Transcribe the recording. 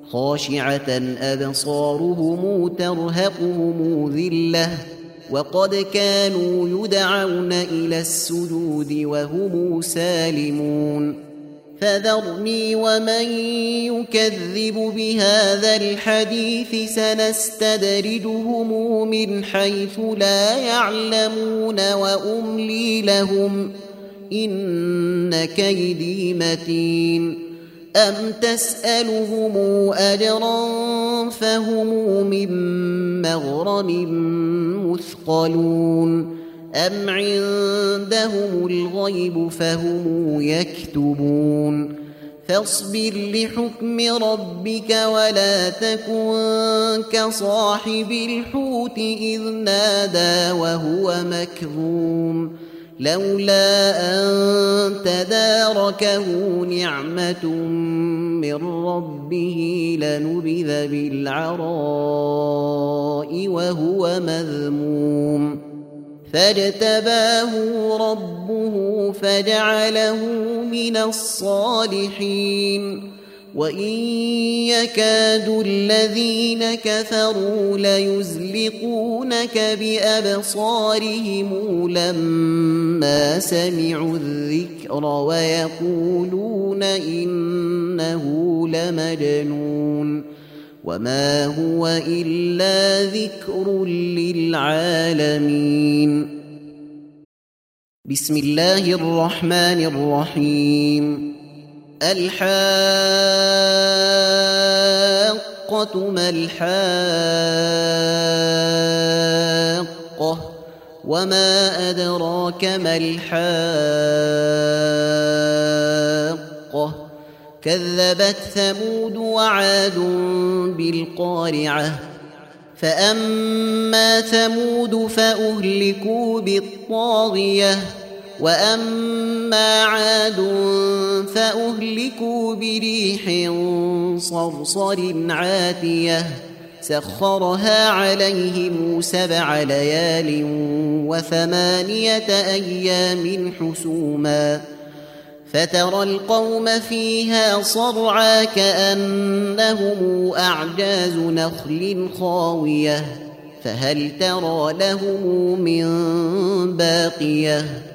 خاشعة أبصارهم ترهقهم ذلة وقد كانوا يدعون إلى السجود وهم سالمون فذرني ومن يكذب بهذا الحديث سنستدرجهم من حيث لا يعلمون وأملي لهم إن كيدي متين أم تسألهم أجرا فهم من مغرم مثقلون أم عندهم الغيب فهم يكتبون فاصبر لحكم ربك ولا تكن كصاحب الحوت إذ نادى وهو مكظوم لولا أن تداركه نعمة من ربه لنبذ بالعراء وهو مذموم فاجتباه ربه فجعله من الصالحين وإن يكاد الذين كفروا ليزلقونك بأبصارهم لما سمعوا الذكر ويقولون إنه لمجنون وما هو إلا ذكر للعالمين بسم الله الرحمن الرحيم الحاقة ما الحاقة وما أدراك ما الحاقة كذبت ثمود وعاد بالقارعة فأما ثمود فأهلكوا بالطاغية وأما عاد فأهلكوا بريح صرصر عاتية سخرها عليهم 7 ليال و8 أيام حسوما فترى القوم فيها صرعا كأنهم أعجاز نخل خاوية فهل ترى لهم من باقية